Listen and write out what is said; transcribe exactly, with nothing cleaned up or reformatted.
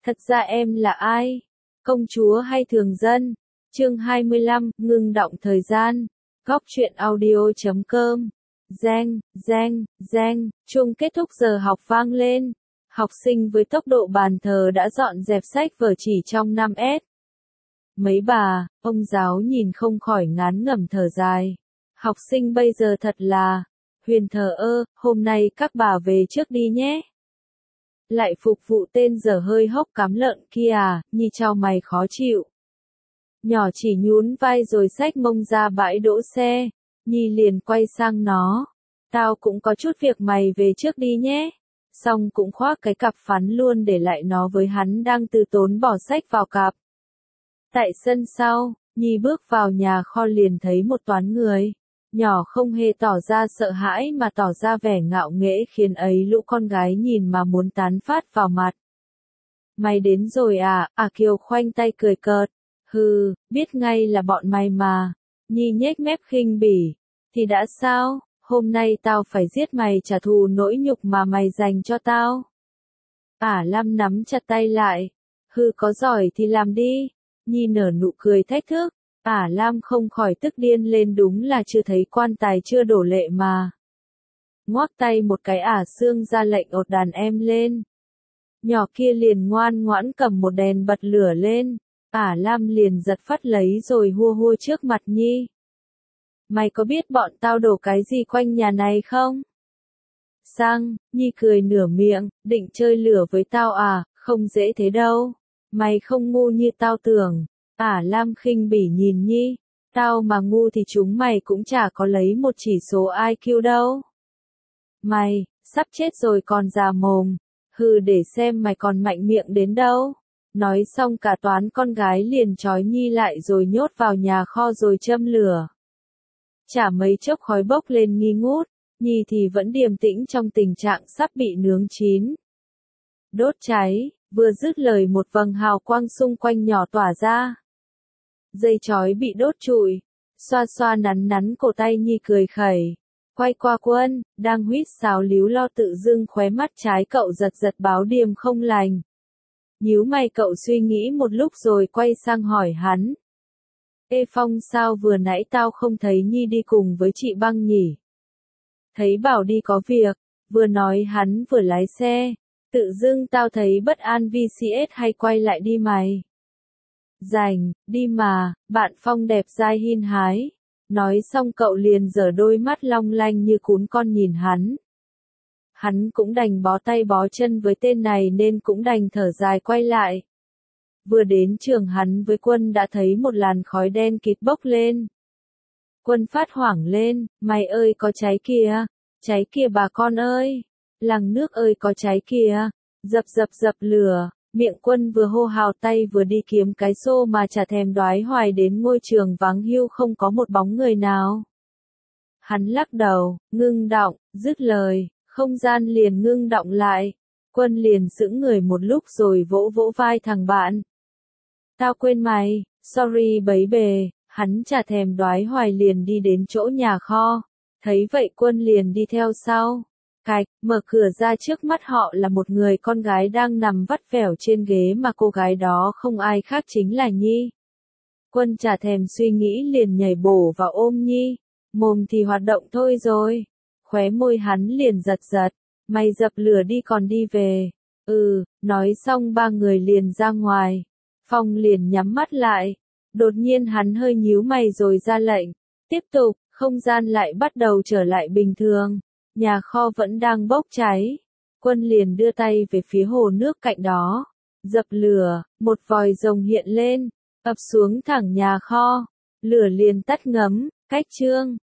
Thật ra em là ai? Công chúa hay thường dân? Chương hai mươi lăm, ngưng đọng thời gian. Góc truyện audio chấm com. Reng, reng, reng, chuông kết thúc giờ học vang lên. Học sinh với tốc độ bàn thờ đã dọn dẹp sách vở chỉ trong năm S. Mấy bà, ông giáo nhìn không khỏi ngán ngẩm thở dài. Học sinh bây giờ thật là, Huyền thờ ơ, hôm nay các bà về trước đi nhé. Lại phục vụ tên dở hơi hốc cắm lợn kia à, Nhi chau mày khó chịu. Nhỏ chỉ nhún vai rồi xách mông ra bãi đỗ xe, Nhi liền quay sang nó. Tao cũng có chút việc mày về trước đi nhé. Xong cũng khoác cái cặp phắn luôn để lại nó với hắn đang từ tốn bỏ sách vào cặp. Tại sân sau, Nhi bước vào nhà kho liền thấy một toán người. Nhỏ không hề tỏ ra sợ hãi mà tỏ ra vẻ ngạo nghễ khiến ấy lũ con gái nhìn mà muốn tán phát vào mặt. Mày đến rồi à, à Kiều khoanh tay cười cợt. Hừ, biết ngay là bọn mày mà. Nhi nhếch mép khinh bỉ. Thì đã sao, hôm nay tao phải giết mày trả thù nỗi nhục mà mày dành cho tao. Ả Lam nắm chặt tay lại. Hừ, có giỏi thì làm đi. Nhi nở nụ cười thách thức. Ả Lam không khỏi tức điên lên, đúng là chưa thấy quan tài chưa đổ lệ mà. Ngoác tay một cái Ả Sương ra lệnh ột đàn em lên. Nhỏ kia liền ngoan ngoãn cầm một đèn bật lửa lên. Ả Lam liền giật phắt lấy rồi hua hua trước mặt Nhi. Mày có biết bọn tao đổ cái gì quanh nhà này không? Sang, Nhi cười nửa miệng, định chơi lửa với tao à, không dễ thế đâu. Mày không ngu như tao tưởng. Ả Lam khinh bỉ nhìn Nhi. Tao mà ngu thì chúng mày cũng chả có lấy một chỉ số I Q đâu. Mày, sắp chết rồi còn già mồm. Hừ, để xem mày còn mạnh miệng đến đâu. Nói xong cả toán con gái liền trói Nhi lại rồi nhốt vào nhà kho rồi châm lửa. Chả mấy chốc khói bốc lên nghi ngút, Nhi thì vẫn điềm tĩnh trong tình trạng sắp bị nướng chín. Đốt cháy, vừa dứt lời một vầng hào quang xung quanh nhỏ tỏa ra. Dây chói bị đốt trụi, xoa xoa nắn nắn cổ tay Nhi cười khẩy. Quay qua Quân, đang huýt sáo líu lo tự dưng khóe mắt trái cậu giật giật báo điềm không lành. Nhíu mày cậu suy nghĩ một lúc rồi quay sang hỏi hắn. Ê Phong, sao vừa nãy tao không thấy Nhi đi cùng với chị Băng nhỉ? Thấy bảo đi có việc, vừa nói hắn vừa lái xe. Tự dưng tao thấy bất an vê xê ét hay quay lại đi mày. Rảnh, đi mà, bạn Phong đẹp dai hin hái. Nói xong cậu liền giở đôi mắt long lanh như cún con nhìn hắn. Hắn cũng đành bó tay bó chân với tên này nên cũng đành thở dài quay lại. Vừa đến trường hắn với Quân đã thấy một làn khói đen kịt bốc lên. Quân phát hoảng lên, mày ơi có cháy kìa, cháy kìa bà con ơi, làng nước ơi có cháy kìa, dập dập dập lửa. Miệng Quân vừa hô hào tay vừa đi kiếm cái xô mà chả thèm đoái hoài đến ngôi trường vắng hiu không có một bóng người nào. Hắn lắc đầu, ngưng đọng, dứt lời, không gian liền ngưng đọng lại. Quân liền sững người một lúc rồi vỗ vỗ vai thằng bạn. Tao quên mày, sorry bấy bề, hắn chả thèm đoái hoài liền đi đến chỗ nhà kho. Thấy vậy Quân liền đi theo sau. Cạch, mở cửa ra trước mắt họ là một người con gái đang nằm vắt vẻo trên ghế mà cô gái đó không ai khác chính là Nhi. Quân chả thèm suy nghĩ liền nhảy bổ vào ôm Nhi, mồm thì hoạt động thôi rồi. Khóe môi hắn liền giật giật, mày dập lửa đi còn đi về. Ừ, nói xong ba người liền ra ngoài. Phong liền nhắm mắt lại. Đột nhiên hắn hơi nhíu mày rồi ra lệnh. Tiếp tục, không gian lại bắt đầu trở lại bình thường. Nhà kho vẫn đang bốc cháy. Quân liền đưa tay về phía hồ nước cạnh đó. Dập lửa, một vòi rồng hiện lên, ập xuống thẳng nhà kho. Lửa liền tắt ngấm, cách chương.